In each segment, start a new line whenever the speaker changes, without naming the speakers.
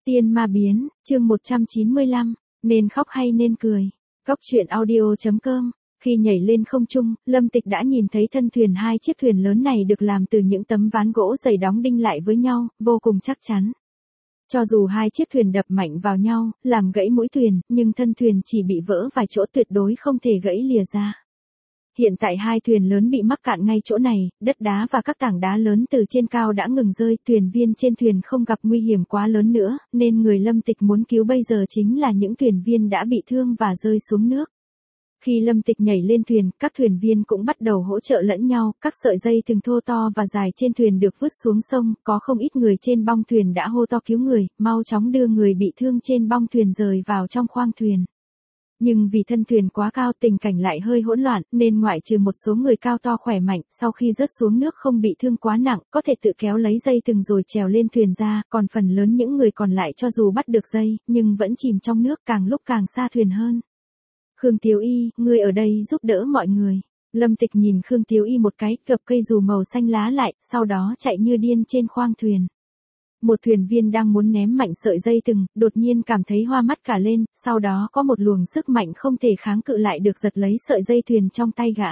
Tiên ma biến, chương 195, nên khóc hay nên cười. Góc truyện audio.com. Khi nhảy lên không trung, Lâm Tịch đã nhìn thấy thân thuyền hai chiếc thuyền lớn này được làm từ những tấm ván gỗ dày đóng đinh lại với nhau, vô cùng chắc chắn. Cho dù hai chiếc thuyền đập mạnh vào nhau, làm gãy mũi thuyền, nhưng thân thuyền chỉ bị vỡ vài chỗ, tuyệt đối không thể gãy lìa ra. Hiện tại hai thuyền lớn bị mắc cạn ngay chỗ này, đất đá và các tảng đá lớn từ trên cao đã ngừng rơi, thuyền viên trên thuyền không gặp nguy hiểm quá lớn nữa, nên người Lâm Tịch muốn cứu bây giờ chính là những thuyền viên đã bị thương và rơi xuống nước. Khi Lâm Tịch nhảy lên thuyền, các thuyền viên cũng bắt đầu hỗ trợ lẫn nhau, các sợi dây thừng thô to và dài trên thuyền được vứt xuống sông, có không ít người trên bong thuyền đã hô to cứu người, mau chóng đưa người bị thương trên bong thuyền rời vào trong khoang thuyền. Nhưng vì thân thuyền quá cao, tình cảnh lại hơi hỗn loạn, nên ngoại trừ một số người cao to khỏe mạnh, sau khi rớt xuống nước không bị thương quá nặng, có thể tự kéo lấy dây thừng rồi trèo lên thuyền ra, còn phần lớn những người còn lại cho dù bắt được dây, nhưng vẫn chìm trong nước, càng lúc càng xa thuyền hơn. Khương Tiếu Y, ngươi ở đây giúp đỡ mọi người. Lâm Tịch nhìn Khương Tiếu Y một cái, gập cây dù màu xanh lá lại, sau đó chạy như điên trên khoang thuyền. Một thuyền viên đang muốn ném mạnh sợi dây thừng, đột nhiên cảm thấy hoa mắt cả lên, sau đó có một luồng sức mạnh không thể kháng cự lại được giật lấy sợi dây thuyền trong tay gã.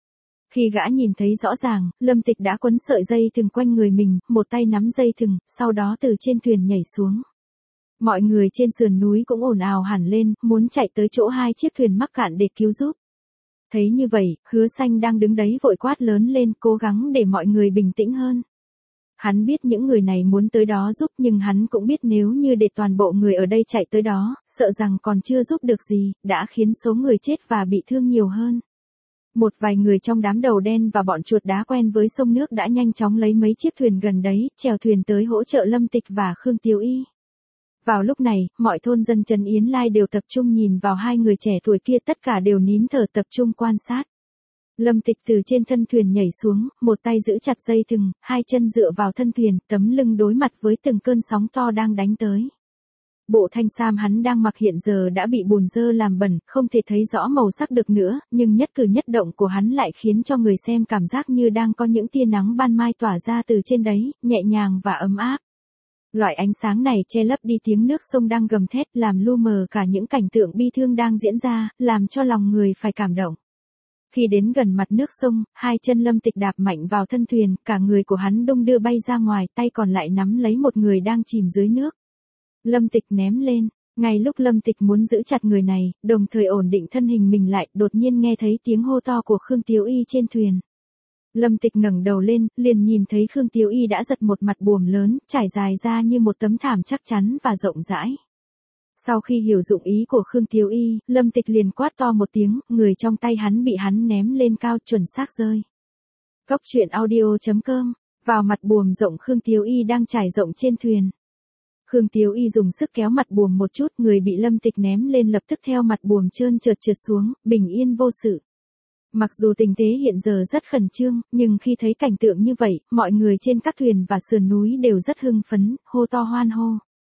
Khi gã nhìn thấy rõ ràng, Lâm Tịch đã quấn sợi dây thừng quanh người mình, một tay nắm dây thừng, sau đó từ trên thuyền nhảy xuống. Mọi người trên sườn núi cũng ồn ào hẳn lên, muốn chạy tới chỗ hai chiếc thuyền mắc cạn để cứu giúp. Thấy như vậy, Hứa Xanh đang đứng đấy vội quát lớn lên, cố gắng để mọi người bình tĩnh hơn. Hắn biết những người này muốn tới đó giúp, nhưng hắn cũng biết nếu như để toàn bộ người ở đây chạy tới đó, sợ rằng còn chưa giúp được gì, đã khiến số người chết và bị thương nhiều hơn. Một vài người trong đám đầu đen và bọn chuột đá quen với sông nước đã nhanh chóng lấy mấy chiếc thuyền gần đấy, chèo thuyền tới hỗ trợ Lâm Tịch và Khương Tiếu Y. Vào lúc này, mọi thôn dân Trấn Yến Lai đều tập trung nhìn vào hai người trẻ tuổi kia, tất cả đều nín thở tập trung quan sát. Lâm Tịch từ trên thân thuyền nhảy xuống, một tay giữ chặt dây thừng, hai chân dựa vào thân thuyền, tấm lưng đối mặt với từng cơn sóng to đang đánh tới. Bộ thanh sam hắn đang mặc hiện giờ đã bị bùn dơ làm bẩn, không thể thấy rõ màu sắc được nữa, nhưng nhất cử nhất động của hắn lại khiến cho người xem cảm giác như đang có những tia nắng ban mai tỏa ra từ trên đấy, nhẹ nhàng và ấm áp. Loại ánh sáng này che lấp đi tiếng nước sông đang gầm thét, làm lu mờ cả những cảnh tượng bi thương đang diễn ra, làm cho lòng người phải cảm động. Khi đến gần mặt nước sông, hai chân Lâm Tịch đạp mạnh vào thân thuyền, cả người của hắn đung đưa bay ra ngoài, tay còn lại nắm lấy một người đang chìm dưới nước. Lâm Tịch ném lên, ngay lúc Lâm Tịch muốn giữ chặt người này, đồng thời ổn định thân hình mình lại, đột nhiên nghe thấy tiếng hô to của Khương Tiếu Y trên thuyền. Lâm Tịch ngẩng đầu lên, liền nhìn thấy Khương Tiếu Y đã giật một mặt buồm lớn, trải dài ra như một tấm thảm chắc chắn và rộng rãi. Sau khi hiểu dụng ý của Khương Tiếu Y, Lâm Tịch liền quát to một tiếng, người trong tay hắn bị hắn ném lên cao, chuẩn xác rơi. Góc truyện audio.com. Vào mặt buồm rộng Khương Tiếu Y đang trải rộng trên thuyền. Khương Tiếu Y dùng sức kéo mặt buồm một chút, người bị Lâm Tịch ném lên lập tức theo mặt buồm trơn trượt trượt xuống, bình yên vô sự. Mặc dù tình thế hiện giờ rất khẩn trương, nhưng khi thấy cảnh tượng như vậy, mọi người trên các thuyền và sườn núi đều rất hưng phấn, hô to hoan hô.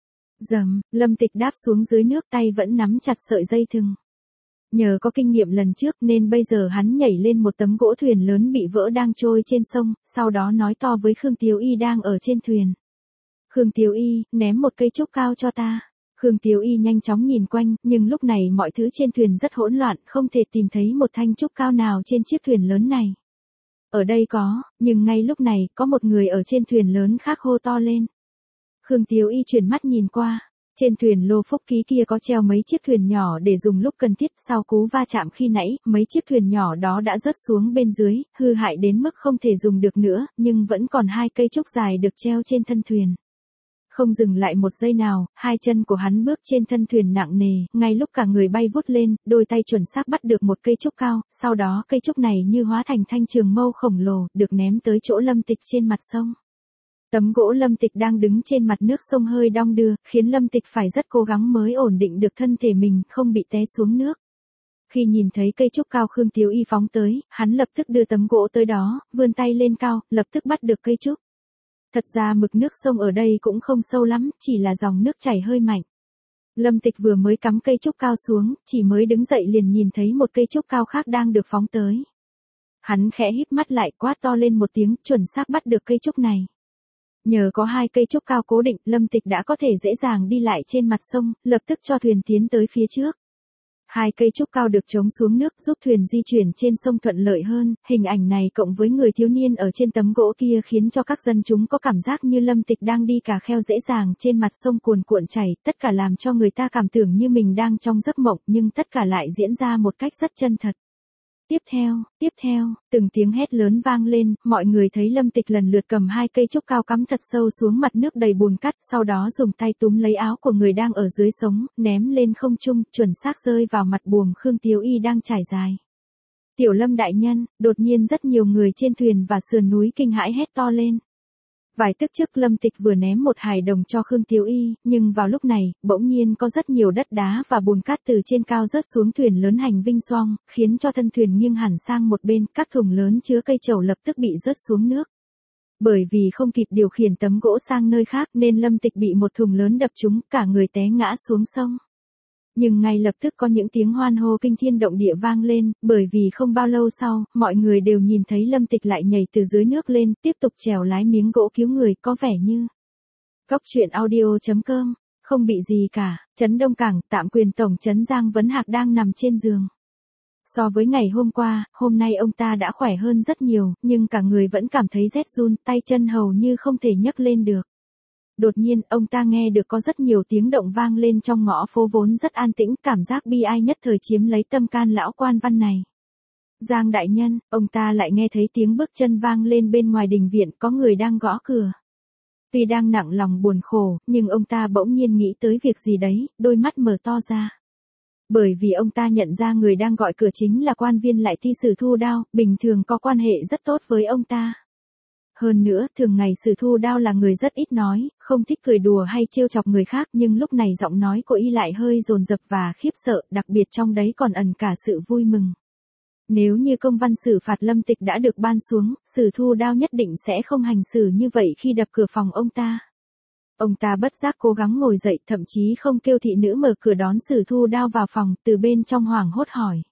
Dầm, Lâm Tịch đáp xuống dưới nước, tay vẫn nắm chặt sợi dây thừng. Nhờ có kinh nghiệm lần trước nên bây giờ hắn nhảy lên một tấm gỗ thuyền lớn bị vỡ đang trôi trên sông, sau đó nói to với Khương Tiếu Y đang ở trên thuyền. Khương Tiếu Y, ném một cây trúc cao cho ta. Khương Tiếu Y nhanh chóng nhìn quanh, nhưng lúc này mọi thứ trên thuyền rất hỗn loạn, không thể tìm thấy một thanh trúc cao nào trên chiếc thuyền lớn này. Ở đây có, nhưng ngay lúc này, có một người ở trên thuyền lớn khác hô to lên. Khương Tiếu Y chuyển mắt nhìn qua, trên thuyền Lô Phúc Ký kia có treo mấy chiếc thuyền nhỏ để dùng lúc cần thiết, sau cú va chạm khi nãy, mấy chiếc thuyền nhỏ đó đã rớt xuống bên dưới, hư hại đến mức không thể dùng được nữa, nhưng vẫn còn hai cây trúc dài được treo trên thân thuyền. Không dừng lại một giây nào, hai chân của hắn bước trên thân thuyền nặng nề, ngay lúc cả người bay vút lên, đôi tay chuẩn xác bắt được một cây trúc cao, sau đó cây trúc này như hóa thành thanh trường mâu khổng lồ, được ném tới chỗ Lâm Tịch trên mặt sông. Tấm gỗ Lâm Tịch đang đứng trên mặt nước sông hơi đong đưa, khiến Lâm Tịch phải rất cố gắng mới ổn định được thân thể mình, không bị té xuống nước. Khi nhìn thấy cây trúc cao Khương Tiếu Y phóng tới, hắn lập tức đưa tấm gỗ tới đó, vươn tay lên cao, lập tức bắt được cây trúc. Thật ra mực nước sông ở đây cũng không sâu lắm, chỉ là dòng nước chảy hơi mạnh. Lâm Tịch vừa mới cắm cây trúc cao xuống, chỉ mới đứng dậy liền nhìn thấy một cây trúc cao khác đang được phóng tới. Hắn khẽ híp mắt lại, quát to lên một tiếng, chuẩn xác bắt được cây trúc này. Nhờ có hai cây trúc cao cố định, Lâm Tịch đã có thể dễ dàng đi lại trên mặt sông, lập tức cho thuyền tiến tới phía trước. Hai cây trúc cao được chống xuống nước giúp thuyền di chuyển trên sông thuận lợi hơn, hình ảnh này cộng với người thiếu niên ở trên tấm gỗ kia khiến cho các dân chúng có cảm giác như Lâm Tịch đang đi cà kheo dễ dàng trên mặt sông cuồn cuộn chảy, tất cả làm cho người ta cảm tưởng như mình đang trong giấc mộng nhưng tất cả lại diễn ra một cách rất chân thật. Tiếp theo, từng tiếng hét lớn vang lên, mọi người thấy Lâm Tịch lần lượt cầm hai cây trúc cao cắm thật sâu xuống mặt nước đầy bùn cát, sau đó dùng tay túm lấy áo của người đang ở dưới sống, ném lên không trung, chuẩn xác rơi vào mặt buồm Khương Tiếu Y đang trải dài. Tiểu Lâm đại nhân, đột nhiên rất nhiều người trên thuyền và sườn núi kinh hãi hét to lên. Vài tức trước Lâm Tịch vừa ném một hài đồng cho Khương Tiếu Y, nhưng vào lúc này, bỗng nhiên có rất nhiều đất đá và bùn cát từ trên cao rớt xuống thuyền lớn hành vinh xoong, khiến cho thân thuyền nghiêng hẳn sang một bên, các thùng lớn chứa cây trầu lập tức bị rớt xuống nước. Bởi vì không kịp điều khiển tấm gỗ sang nơi khác nên Lâm Tịch bị một thùng lớn đập trúng, cả người té ngã xuống sông. Nhưng ngay lập tức có những tiếng hoan hô kinh thiên động địa vang lên, bởi vì không bao lâu sau, mọi người đều nhìn thấy Lâm Tịch lại nhảy từ dưới nước lên, tiếp tục trèo lái miếng gỗ cứu người, có vẻ như. Cóc truyện audio.com, không bị gì cả, trấn Đông Cảng, tạm quyền tổng trấn Giang Vấn Hạc đang nằm trên giường. So với ngày hôm qua, hôm nay ông ta đã khỏe hơn rất nhiều, nhưng cả người vẫn cảm thấy rét run, tay chân hầu như không thể nhấc lên được. Đột nhiên, ông ta nghe được có rất nhiều tiếng động vang lên trong ngõ phố vốn rất an tĩnh, cảm giác bi ai nhất thời chiếm lấy tâm can lão quan văn này. Giang đại nhân, ông ta lại nghe thấy tiếng bước chân vang lên bên ngoài đình viện, có người đang gõ cửa. Tuy đang nặng lòng buồn khổ, nhưng ông ta bỗng nhiên nghĩ tới việc gì đấy, đôi mắt mở to ra. Bởi vì ông ta nhận ra người đang gọi cửa chính là quan viên lại thi Sử Thu Đao, bình thường có quan hệ rất tốt với ông ta. Hơn nữa, thường ngày Sử Thu Đao là người rất ít nói, không thích cười đùa hay trêu chọc người khác, nhưng lúc này giọng nói của y lại hơi dồn dập và khiếp sợ, đặc biệt trong đấy còn ẩn cả sự vui mừng. Nếu như công văn xử phạt Lâm Tịch đã được ban xuống, Sử Thu Đao nhất định sẽ không hành xử như vậy khi đập cửa phòng ông ta. Ông ta bất giác cố gắng ngồi dậy, thậm chí không kêu thị nữ mở cửa đón Sử Thu Đao vào phòng, từ bên trong hoảng hốt hỏi.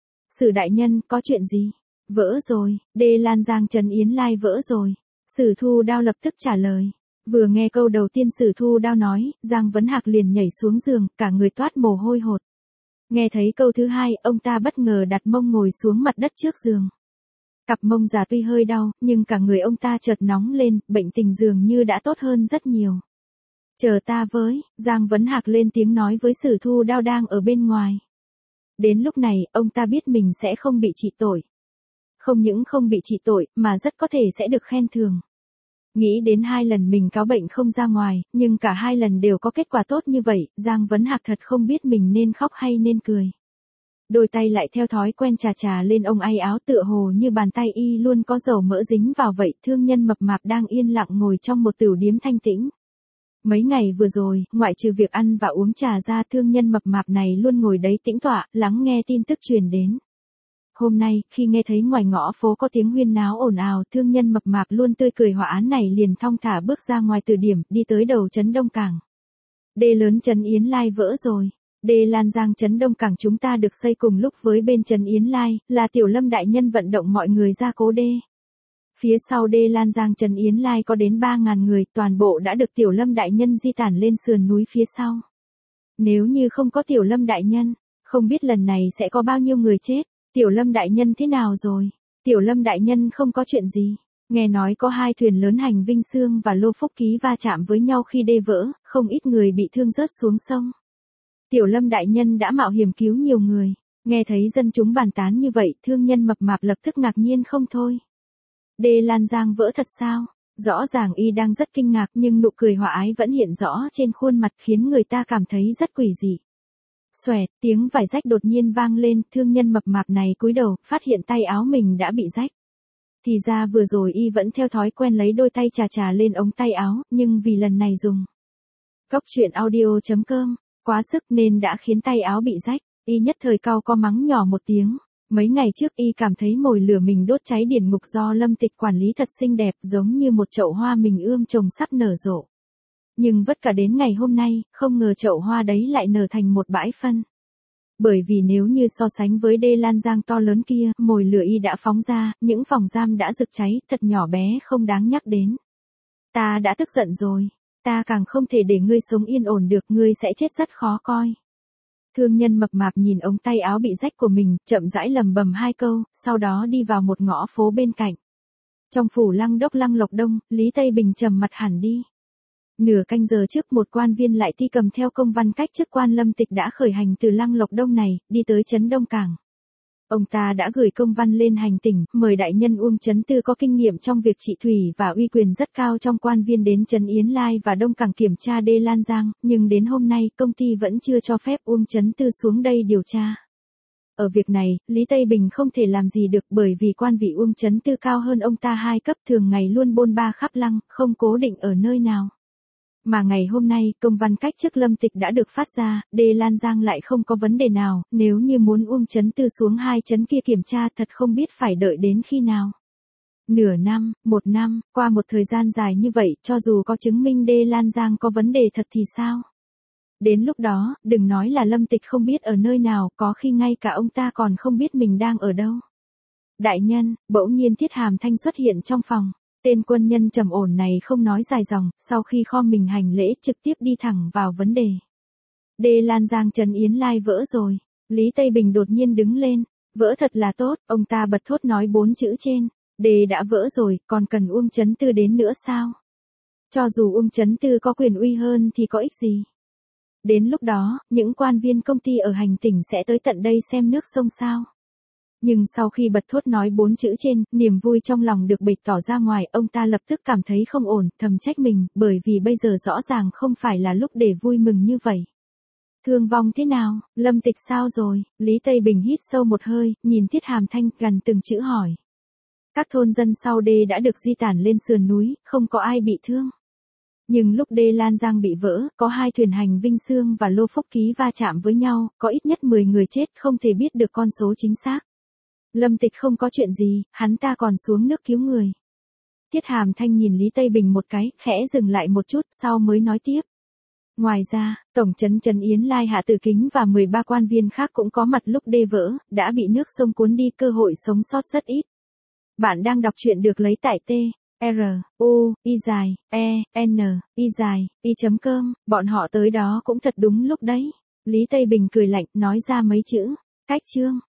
Sử đại nhân, có chuyện gì? Vỡ rồi, Đê Lan Giang Trấn Yến Lai vỡ rồi. Sử Thu Đao lập tức trả lời. Vừa nghe câu đầu tiên Sử Thu Đao nói, Giang Vấn Hạc liền nhảy xuống giường, cả người toát mồ hôi hột. Nghe thấy câu thứ hai, ông ta bất ngờ đặt mông ngồi xuống mặt đất trước giường. Cặp mông già tuy hơi đau, nhưng cả người ông ta chợt nóng lên, bệnh tình dường như đã tốt hơn rất nhiều. Chờ ta với, Giang Vấn Hạc lên tiếng nói với Sử Thu Đao đang ở bên ngoài. Đến lúc này, ông ta biết mình sẽ không bị trị tội. Không những không bị trị tội, mà rất có thể sẽ được khen thưởng. Nghĩ đến 2 lần mình cáo bệnh không ra ngoài, nhưng cả 2 lần đều có kết quả tốt như vậy, Giang Vấn Hạc thật không biết mình nên khóc hay nên cười. Đôi tay lại theo thói quen chà chà lên ông ay áo, tựa hồ như bàn tay y luôn có dầu mỡ dính vào vậy. Thương nhân mập mạp đang yên lặng ngồi trong một tửu điếm thanh tĩnh. Mấy ngày vừa rồi, ngoại trừ việc ăn và uống trà ra, thương nhân mập mạp này luôn ngồi đấy tĩnh tọa, lắng nghe tin tức truyền đến. Hôm nay, khi nghe thấy ngoài ngõ phố có tiếng huyên náo ồn ào, thương nhân mập mạp luôn tươi cười họa án này liền thong thả bước ra ngoài từ điểm, đi tới đầu trấn Đông Cảng. Đê lớn trấn Yến Lai vỡ rồi. Đê Lan Giang trấn Đông Cảng chúng ta được xây cùng lúc với bên trấn Yến Lai, là Tiểu Lâm đại nhân vận động mọi người ra cố đê. Phía sau đê Lan Giang trấn Yến Lai có đến 3.000 người, toàn bộ đã được Tiểu Lâm đại nhân di tản lên sườn núi phía sau. Nếu như không có Tiểu Lâm đại nhân, không biết lần này sẽ có bao nhiêu người chết. Tiểu Lâm đại nhân thế nào rồi? Tiểu Lâm đại nhân không có chuyện gì. Nghe nói có 2 thuyền lớn hành Vinh Sương và Lô Phúc Ký va chạm với nhau khi đê vỡ, không ít người bị thương rớt xuống sông. Tiểu Lâm đại nhân đã mạo hiểm cứu nhiều người. Nghe thấy dân chúng bàn tán như vậy, thương nhân mập mạp lập tức ngạc nhiên không thôi. Đê Lan Giang vỡ thật sao? Rõ ràng y đang rất kinh ngạc, nhưng nụ cười hòa ái vẫn hiện rõ trên khuôn mặt khiến người ta cảm thấy rất quỷ dị. Xoẹt, tiếng vải rách đột nhiên vang lên, thương nhân mập mạp này cúi đầu, phát hiện tay áo mình đã bị rách. Thì ra vừa rồi y vẫn theo thói quen lấy đôi tay chà chà lên ống tay áo, nhưng vì lần này dùng Cóc truyện audio.com, quá sức nên đã khiến tay áo bị rách, y nhất thời cau có mắng nhỏ một tiếng. Mấy ngày trước y cảm thấy mồi lửa mình đốt cháy điển ngục do Lâm Tịch quản lý thật xinh đẹp, giống như một chậu hoa mình ươm trồng sắp nở rộ. Nhưng vất cả đến ngày hôm nay, không ngờ chậu hoa đấy lại nở thành một bãi phân. Bởi vì nếu như so sánh với đê Lan Giang to lớn kia, mồi lửa y đã phóng ra, những phòng giam đã rực cháy, thật nhỏ bé không đáng nhắc đến. Ta đã tức giận rồi. Ta càng không thể để ngươi sống yên ổn được, ngươi sẽ chết rất khó coi. Thương nhân mập mạp nhìn ống tay áo bị rách của mình, chậm rãi lầm bầm hai câu, sau đó đi vào một ngõ phố bên cạnh. Trong phủ Lăng Đốc Lăng Lộc Đông, Lý Tây Bình trầm mặt hẳn đi. Nửa canh giờ trước một quan viên lại thi cầm theo công văn cách chức quan Lâm Tịch đã khởi hành từ Lăng Lộc Đông này, đi tới trấn Đông Cảng. Ông ta đã gửi công văn lên hành tỉnh, mời đại nhân Uông Chấn Tư có kinh nghiệm trong việc trị thủy và uy quyền rất cao trong quan viên đến trấn Yến Lai và Đông Cảng kiểm tra đê Lan Giang, nhưng đến hôm nay công ty vẫn chưa cho phép Uông Chấn Tư xuống đây điều tra. Ở việc này, Lý Tây Bình không thể làm gì được bởi vì quan vị Uông Chấn Tư cao hơn ông ta 2 cấp, thường ngày luôn bôn ba khắp Lăng, không cố định ở nơi nào. Mà ngày hôm nay, công văn cách chức Lâm Tịch đã được phát ra, đê Lan Giang lại không có vấn đề nào, nếu như muốn Uông Chấn Tư xuống 2 trấn kia kiểm tra thật không biết phải đợi đến khi nào. Nửa năm, 1 năm, qua một thời gian dài như vậy, cho dù có chứng minh đê Lan Giang có vấn đề thật thì sao? Đến lúc đó, đừng nói là Lâm Tịch không biết ở nơi nào, có khi ngay cả ông ta còn không biết mình đang ở đâu. Đại nhân, bỗng nhiên Thiết Hàm Thanh xuất hiện trong phòng. Tên quân nhân trầm ổn này không nói dài dòng, sau khi khom mình hành lễ trực tiếp đi thẳng vào vấn đề. Đê Lan Giang trấn Yến Lai vỡ rồi. Lý Tây Bình đột nhiên đứng lên. Vỡ thật là tốt, ông ta bật thốt nói 4 chữ trên. Đê đã vỡ rồi, còn cần Uông Chấn Tư đến nữa sao? Cho dù Uông Chấn Tư có quyền uy hơn thì có ích gì? Đến lúc đó, những quan viên công ty ở hành tỉnh sẽ tới tận đây xem nước sông sao? Nhưng sau khi bật thốt nói 4 chữ trên, niềm vui trong lòng được bày tỏ ra ngoài, ông ta lập tức cảm thấy không ổn, thầm trách mình, bởi vì bây giờ rõ ràng không phải là lúc để vui mừng như vậy. Thương vong thế nào, Lâm Tịch sao rồi? Lý Tây Bình hít sâu một hơi, nhìn Thiết Hàm Thanh, gần từng chữ hỏi. Các thôn dân sau đê đã được di tản lên sườn núi, không có ai bị thương. Nhưng lúc đê Lan Giang bị vỡ, có 2 thuyền hành Vinh Sương và Lô Phúc Ký va chạm với nhau, có ít nhất 10 người chết, không thể biết được con số chính xác. Lâm Tịch không có chuyện gì, hắn ta còn xuống nước cứu người. Thiết Hàm Thanh nhìn Lý Tây Bình một cái, khẽ dừng lại một chút, sau mới nói tiếp. Ngoài ra, Tổng trấn Trấn Yến Lai Hạ Tử Kính và 13 quan viên khác cũng có mặt lúc đê vỡ, đã bị nước sông cuốn đi, cơ hội sống sót rất ít. Bạn đang đọc truyện được lấy tại truy.com, bọn họ tới đó cũng thật đúng lúc đấy. Lý Tây Bình cười lạnh, nói ra mấy chữ, cách chương.